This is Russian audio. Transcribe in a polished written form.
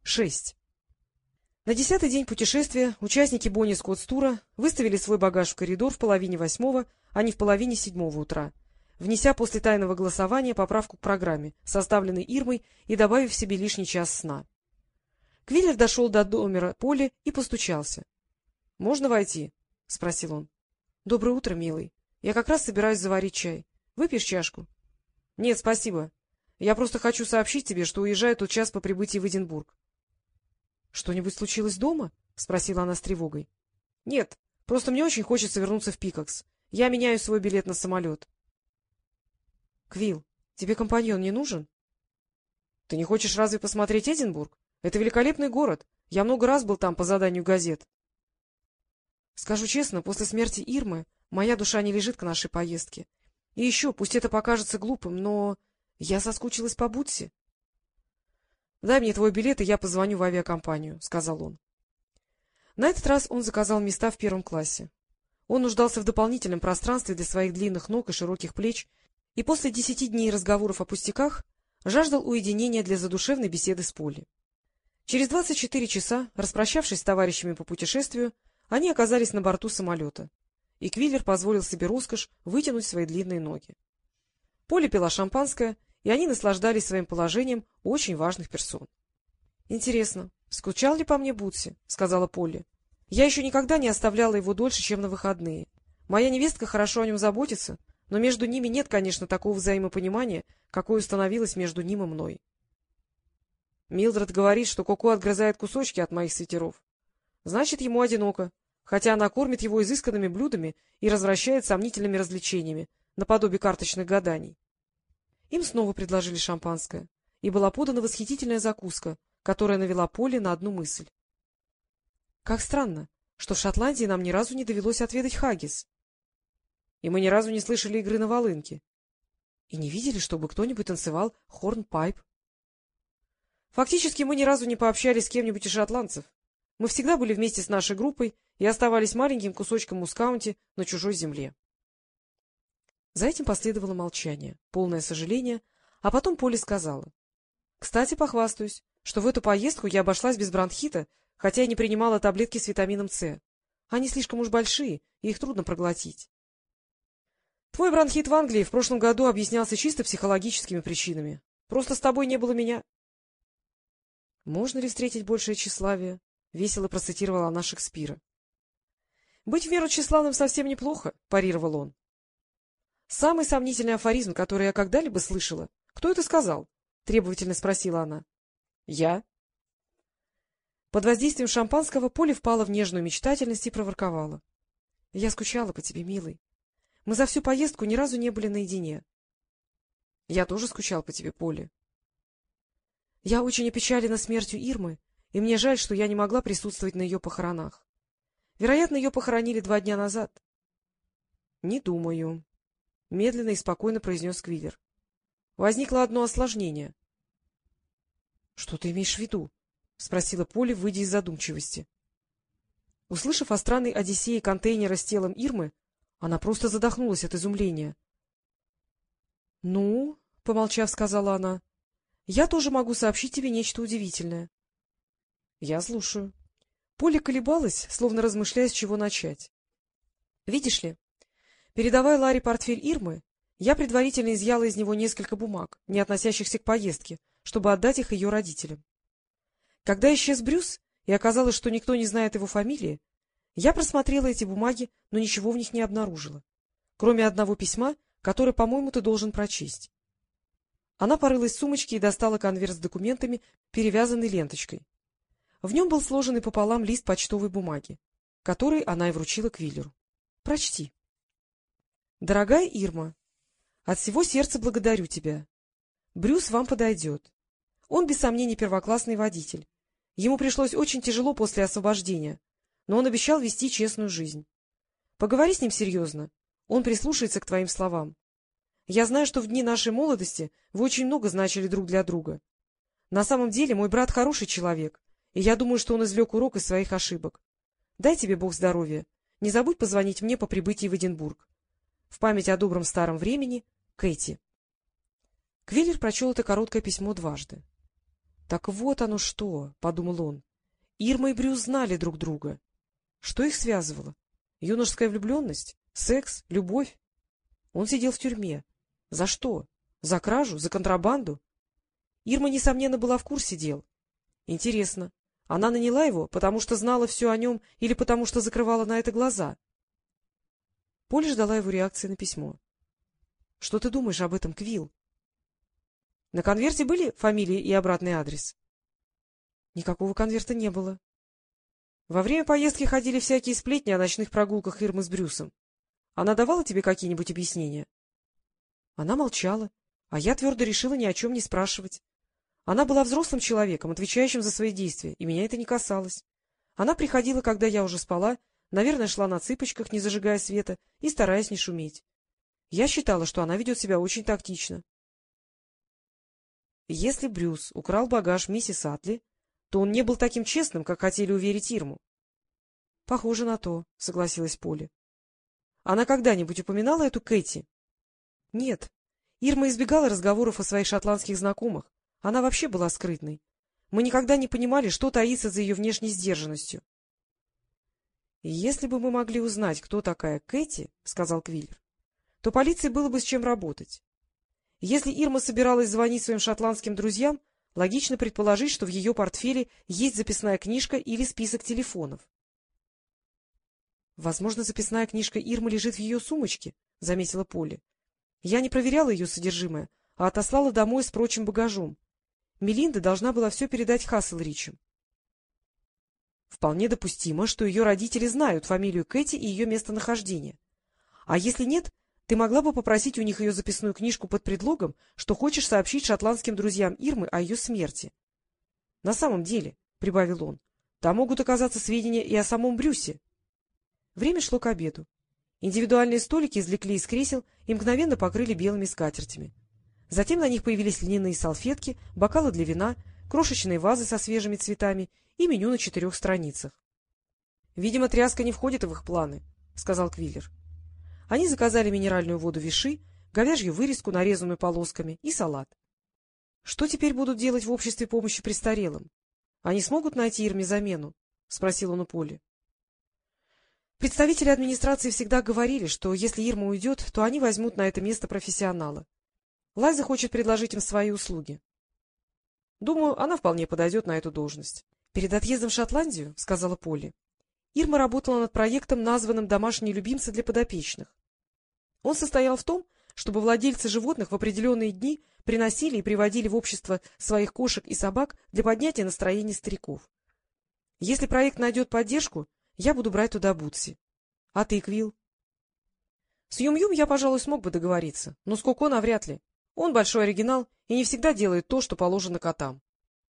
6. На 10-й день путешествия участники Бонни-Скоттс-тура выставили свой багаж в коридор в 7:30, а не в 6:30 утра, внеся после тайного голосования поправку к программе, составленной Ирмой, и добавив себе лишний час сна. Квиллер дошел до номера Полли и постучался. — Можно войти? — спросил он. — Доброе утро, милый. Я как раз собираюсь заварить чай. Выпьешь чашку? — Нет, спасибо. Я просто хочу сообщить тебе, что уезжаю тот час по прибытии в Эдинбург. — Что-нибудь случилось дома? — спросила она с тревогой. — Нет, просто мне очень хочется вернуться в Пикакс. Я меняю свой билет на самолет. — Квилл, тебе компаньон не нужен? — Ты не хочешь разве посмотреть Эдинбург? Это великолепный город. Я много раз был там по заданию газет. Скажу честно, после смерти Ирмы моя душа не лежит к нашей поездке. И еще, пусть это покажется глупым, но я соскучилась по Бутси. — Дай мне твой билет, и я позвоню в авиакомпанию, — сказал он. На этот раз он заказал места в первом классе. Он нуждался в дополнительном пространстве для своих длинных ног и широких плеч, и после 10 дней разговоров о пустяках жаждал уединения для задушевной беседы с Полли. Через 24 часа, распрощавшись с товарищами по путешествию, они оказались на борту самолета, и Квиллер позволил себе роскошь вытянуть свои длинные ноги. Полли пила шампанское, и они наслаждались своим положением очень важных персон. — Интересно, скучал ли по мне Бутси? — сказала Полли. — Я еще никогда не оставляла его дольше, чем на выходные. Моя невестка хорошо о нем заботится, но между ними нет, конечно, такого взаимопонимания, какое установилось между ним и мной. Милдред говорит, что Коко отгрызает кусочки от моих свитеров. Значит, ему одиноко, хотя она кормит его изысканными блюдами и развращает сомнительными развлечениями, наподобие карточных гаданий. Им снова предложили шампанское, и была подана восхитительная закуска, которая навела Полли на одну мысль. — Как странно, что в Шотландии нам ни разу не довелось отведать хаггис. И мы ни разу не слышали игры на волынке. И не видели, чтобы кто-нибудь танцевал хорнпайп. Фактически мы ни разу не пообщались с кем-нибудь из шотландцев. Мы всегда были вместе с нашей группой и оставались маленьким кусочком мускаунти на чужой земле. За этим последовало молчание, полное сожаление, а потом Полли сказала. — Кстати, похвастаюсь, что в эту поездку я обошлась без бронхита, хотя и не принимала таблетки с витамином С. Они слишком уж большие, и их трудно проглотить. Твой бронхит в Англии в прошлом году объяснялся чисто психологическими причинами. Просто с тобой не было меня. — Можно ли встретить большее тщеславие? — весело процитировала она Шекспира. — Быть в меру тщеславным совсем неплохо, — парировал он. — Самый сомнительный афоризм, который я когда-либо слышала. Кто это сказал? — требовательно спросила она. — Я. Под воздействием шампанского Полли впала в нежную мечтательность и проворковала. — Я скучала по тебе, милый. Мы за всю поездку ни разу не были наедине. — Я тоже скучал по тебе, Полли. Я очень опечалена смертью Ирмы, и мне жаль, что я не могла присутствовать на ее похоронах. Вероятно, ее похоронили 2 дня назад. — Не думаю, — медленно и спокойно произнес Квиллер. — Возникло одно осложнение. — Что ты имеешь в виду? — спросила Полли, выйдя из задумчивости. Услышав о странной одиссее контейнера с телом Ирмы, она просто задохнулась от изумления. — Ну, — помолчав, сказала она, — я тоже могу сообщить тебе нечто удивительное. — Я слушаю. Полли колебалась, словно размышляя, с чего начать. — Видишь ли, передавая Ларе портфель Ирмы, я предварительно изъяла из него несколько бумаг, не относящихся к поездке, чтобы отдать их ее родителям. Когда исчез Брюс, и оказалось, что никто не знает его фамилии, я просмотрела эти бумаги, но ничего в них не обнаружила, кроме одного письма, которое, по-моему, ты должен прочесть. Она порылась в сумочке и достала конверт с документами, перевязанный ленточкой. В нем был сложенный пополам лист почтовой бумаги, который она и вручила Квиллеру. — Прочти. — Дорогая Ирма, от всего сердца благодарю тебя. Брюс вам подойдет. Он, без сомнений, первоклассный водитель. Ему пришлось очень тяжело после освобождения, но он обещал вести честную жизнь. Поговори с ним серьезно, он прислушается к твоим словам. Я знаю, что в дни нашей молодости вы очень много значили друг для друга. На самом деле мой брат хороший человек, и я думаю, что он извлек урок из своих ошибок. Дай тебе Бог здоровья. Не забудь позвонить мне по прибытии в Эдинбург. В память о добром старом времени, Кэти. Квиллер прочел это короткое письмо дважды. — Так вот оно что, — подумал он. Ирма и Брюс знали друг друга. Что их связывало? Юношеская влюбленность? Секс? Любовь? Он сидел в тюрьме. За что? За кражу? За контрабанду? Ирма, несомненно, была в курсе дел. Интересно, она наняла его, потому что знала все о нем или потому что закрывала на это глаза? Поля ждала его реакции на письмо. — Что ты думаешь об этом, Квилл? На конверте были фамилии и обратный адрес? Никакого конверта не было. Во время поездки ходили всякие сплетни о ночных прогулках Ирмы с Брюсом. Она давала тебе какие-нибудь объяснения? Она молчала, а я твердо решила ни о чем не спрашивать. Она была взрослым человеком, отвечающим за свои действия, и меня это не касалось. Она приходила, когда я уже спала, наверное, шла на цыпочках, не зажигая света и стараясь не шуметь. Я считала, что она ведет себя очень тактично. Если Брюс украл багаж миссис Атли, то он не был таким честным, как хотели уверить Ирму. — Похоже на то, — согласилась Поля. — Она когда-нибудь упоминала эту Кэти? — Нет. Ирма избегала разговоров о своих шотландских знакомых. Она вообще была скрытной. Мы никогда не понимали, что таится за ее внешней сдержанностью. — Если бы мы могли узнать, кто такая Кэти, — сказал Квиллер, — то полиции было бы с чем работать. Если Ирма собиралась звонить своим шотландским друзьям, логично предположить, что в ее портфеле есть записная книжка или список телефонов. — Возможно, записная книжка Ирмы лежит в ее сумочке, — заметила Поля. — Я не проверяла ее содержимое, а отослала домой с прочим багажом. Мелинда должна была все передать Хасселричам. Вполне допустимо, что ее родители знают фамилию Кэти и ее местонахождение. А если нет, ты могла бы попросить у них ее записную книжку под предлогом, что хочешь сообщить шотландским друзьям Ирмы о ее смерти. На самом деле, — прибавил он, — там могут оказаться сведения и о самом Брюсе. Время шло к обеду. Индивидуальные столики извлекли из кресел и мгновенно покрыли белыми скатертями. Затем на них появились льняные салфетки, бокалы для вина, крошечные вазы со свежими цветами и меню на 4 страницах. — Видимо, тряска не входит в их планы, — сказал Квиллер. Они заказали минеральную воду Виши, говяжью вырезку, нарезанную полосками, и салат. Что теперь будут делать в обществе помощи престарелым? Они смогут найти Ирме замену? — спросил он у Поли. Представители администрации всегда говорили, что если Ирма уйдет, то они возьмут на это место профессионала. Лайза хочет предложить им свои услуги. Думаю, она вполне подойдет на эту должность. Перед отъездом в Шотландию, — сказала Поли, — Ирма работала над проектом, названным «Домашние любимцы для подопечных». Он состоял в том, чтобы владельцы животных в определенные дни приносили и приводили в общество своих кошек и собак для поднятия настроения стариков. Если проект найдет поддержку, я буду брать туда Бутси. А ты, Квилл? С Юм-Юм я, пожалуй, смог бы договориться, но с Коко навряд ли. Он большой оригинал и не всегда делает то, что положено котам.